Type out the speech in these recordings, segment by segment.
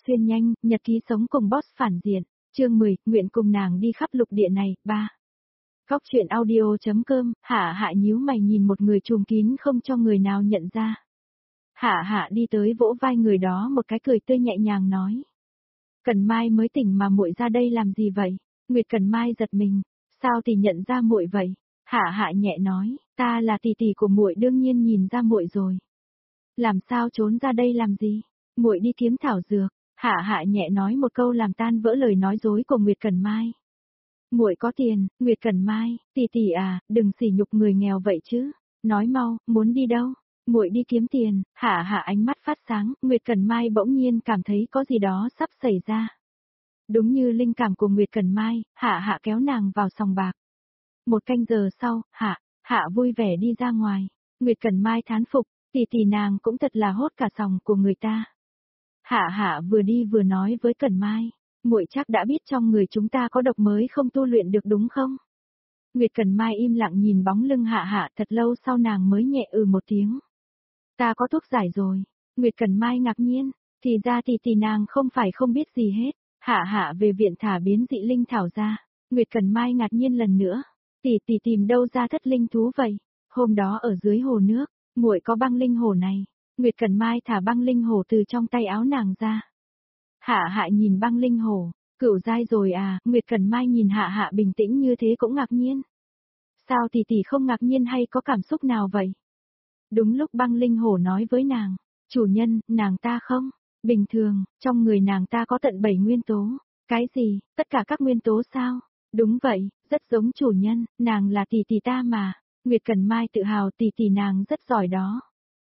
Xuyên nhanh, nhật ký sống cùng boss phản diện. Chương 10, nguyện cùng nàng đi khắp lục địa này. 3. Góc truyện audio.com, Hạ Hạ nhíu mày nhìn một người trùm kín không cho người nào nhận ra. Hạ Hạ đi tới vỗ vai người đó một cái cười tươi nhẹ nhàng nói. Cần Mai mới tỉnh mà muội ra đây làm gì vậy? Nguyệt Cần Mai giật mình, sao thì nhận ra muội vậy? Hạ Hạ nhẹ nói, ta là tỷ tỷ của muội đương nhiên nhìn ra muội rồi. Làm sao trốn ra đây làm gì? Muội đi kiếm thảo dược. Hạ Hạ nhẹ nói một câu làm tan vỡ lời nói dối của Nguyệt Cần Mai. Muội có tiền, Nguyệt Cần Mai, tỷ tỷ à, đừng sỉ nhục người nghèo vậy chứ. Nói mau, muốn đi đâu? Muội đi kiếm tiền. Hạ Hạ ánh mắt phát sáng, Nguyệt Cần Mai bỗng nhiên cảm thấy có gì đó sắp xảy ra. Đúng như linh cảm của Nguyệt Cần Mai, Hạ Hạ kéo nàng vào sòng bạc. 1 canh giờ sau, Hạ vui vẻ đi ra ngoài. Nguyệt Cần Mai thán phục, tỷ tỷ nàng cũng thật là hốt cả sòng của người ta. Hạ Hạ vừa đi vừa nói với Cần Mai, muội chắc đã biết trong người chúng ta có độc mới không tu luyện được đúng không? Nguyệt Cần Mai im lặng nhìn bóng lưng Hạ Hạ thật lâu sau nàng mới nhẹ một tiếng. Ta có thuốc giải rồi. Nguyệt Cần Mai ngạc nhiên, thì ra tỷ nàng không phải không biết gì hết. Hạ Hạ về viện thả biến dị linh thảo ra. Nguyệt Cần Mai ngạc nhiên lần nữa, tỷ tìm đâu ra thất linh thú vậy? Hôm đó ở dưới hồ nước, muội có băng linh hổ này. Nguyệt Cần Mai thả băng linh hổ từ trong tay áo nàng ra. Hạ Hạ nhìn băng linh hổ, cửu giai rồi à? Nguyệt Cần Mai nhìn Hạ Hạ bình tĩnh như thế cũng ngạc nhiên. Sao tỷ không ngạc nhiên hay có cảm xúc nào vậy? Đúng lúc băng linh hổ nói với nàng, chủ nhân, nàng ta không bình thường, trong người nàng ta có tận 7 nguyên tố. Cái gì, tất cả các nguyên tố sao? Đúng vậy, rất giống chủ nhân, nàng là tỷ ta mà. Nguyệt Cần Mai tự hào tỷ nàng rất giỏi đó.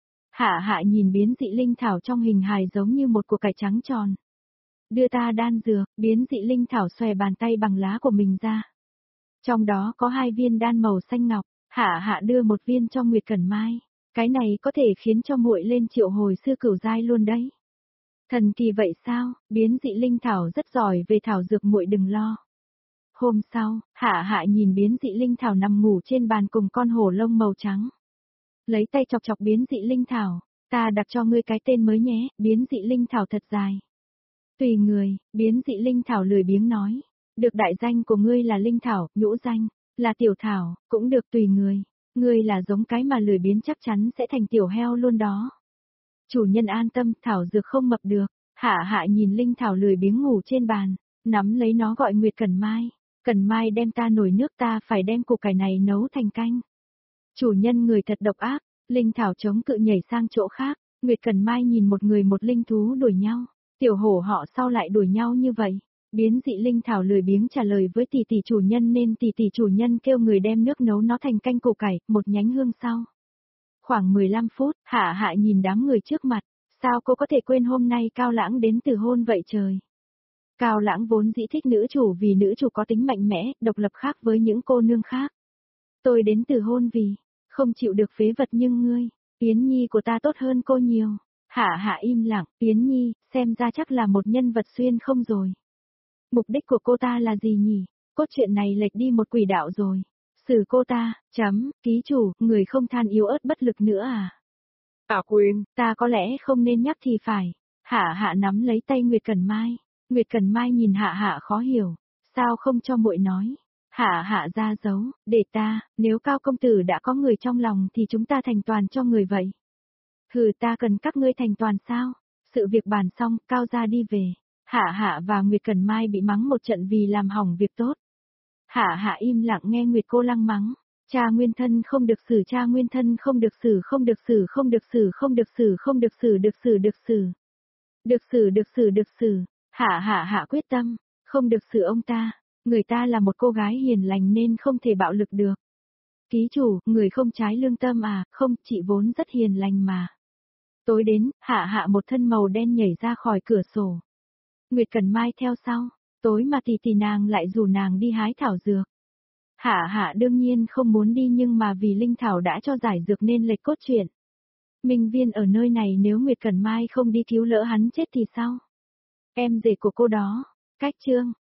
Hạ Hạ nhìn biến dị linh thảo trong hình hài giống như một củ cải trắng tròn. Đưa ta đan dược, biến dị linh thảo xòe bàn tay bằng lá của mình ra. Trong đó có 2 viên đan màu xanh ngọc, Hạ Hạ đưa 1 viên cho Nguyệt Cần Mai. Cái này có thể khiến cho muội lên triệu hồi sư cửu giai luôn đấy. Thần kỳ vậy sao? Biến dị linh thảo rất giỏi về thảo dược, muội đừng lo. Hôm sau, Hạ Hạ nhìn biến dị linh thảo nằm ngủ trên bàn cùng con hổ lông màu trắng. Lấy tay chọc chọc biến dị linh thảo, ta đặt cho ngươi cái tên mới nhé, biến dị linh thảo thật dài. Tùy người, biến dị linh thảo lười biếng nói. Được, đại danh của ngươi là linh thảo, nhũ danh là tiểu thảo, cũng được tùy người. Ngươi là giống cái mà lười biếng chắc chắn sẽ thành tiểu heo luôn đó. Chủ nhân an tâm, thảo dược không mập được. Hạ Hạ nhìn linh thảo lười biếng ngủ trên bàn, nắm lấy nó gọi Nguyệt Cần Mai. Cần Mai đem ta nồi nước, ta phải đem củ cải này nấu thành canh. Chủ nhân người thật độc ác. Linh thảo chống cự nhảy sang chỗ khác. Nguyệt Cần Mai nhìn một người một linh thú đuổi nhau. Tiểu hổ họ sao lại đuổi nhau như vậy? Biến dị linh thảo lười biếng trả lời với tỷ chủ nhân nên tỷ chủ nhân kêu người đem nước nấu nó thành canh củ cải, một nhánh hương sau. Khoảng 15 phút, Hạ Hạ nhìn đám người trước mặt, sao cô có thể quên hôm nay Cao Lãng đến từ hôn vậy trời? Cao Lãng vốn dĩ thích nữ chủ vì nữ chủ có tính mạnh mẽ, độc lập khác với những cô nương khác. Tôi đến từ hôn vì không chịu được phế vật, nhưng ngươi, Yến Nhi của ta tốt hơn cô nhiều. Hạ Hạ im lặng, Yến Nhi, xem ra chắc là một nhân vật xuyên không rồi. Mục đích của cô ta là gì nhỉ? Cốt truyện này lệch đi một quỷ đạo rồi. Xử cô ta, ký chủ, người không than yếu ớt bất lực nữa à? Quên, ta có lẽ không nên nhắc thì phải. Hạ Hạ nắm lấy tay Nguyệt Cần Mai. Nguyệt Cần Mai nhìn Hạ Hạ khó hiểu, sao không cho muội nói? Hạ Hạ ra dấu, để ta, nếu Cao công tử đã có người trong lòng thì chúng ta thành toàn cho người vậy. Hừ, ta cần các ngươi thành toàn sao? Sự việc bàn xong, Cao gia đi về. Hạ Hạ và Nguyệt Cần Mai bị mắng một trận vì làm hỏng việc tốt. Hạ Hạ im lặng nghe Nguyệt cô lăng mắng. Cha nguyên thân không được xử, cha nguyên thân không được xử, không được xử, không được xử, không được xử, không được xử, được xử, được xử. Được xử, được xử, được xử. Hạ Hạ quyết tâm, không được xử ông ta. Người ta là một cô gái hiền lành nên không thể bạo lực được. Ký chủ, người không trái lương tâm à? Không, chị vốn rất hiền lành mà. Tối đến, Hạ Hạ một thân màu đen nhảy ra khỏi cửa sổ. Nguyệt Cần Mai theo sau, tối mà tỷ nàng lại rủ nàng đi hái thảo dược. Hạ Hạ đương nhiên không muốn đi, nhưng mà vì linh thảo đã cho giải dược nên lệch cốt truyện. Minh Viên ở nơi này, nếu Nguyệt Cần Mai không đi cứu lỡ hắn chết thì sao? Em rể của cô đó. Cách chương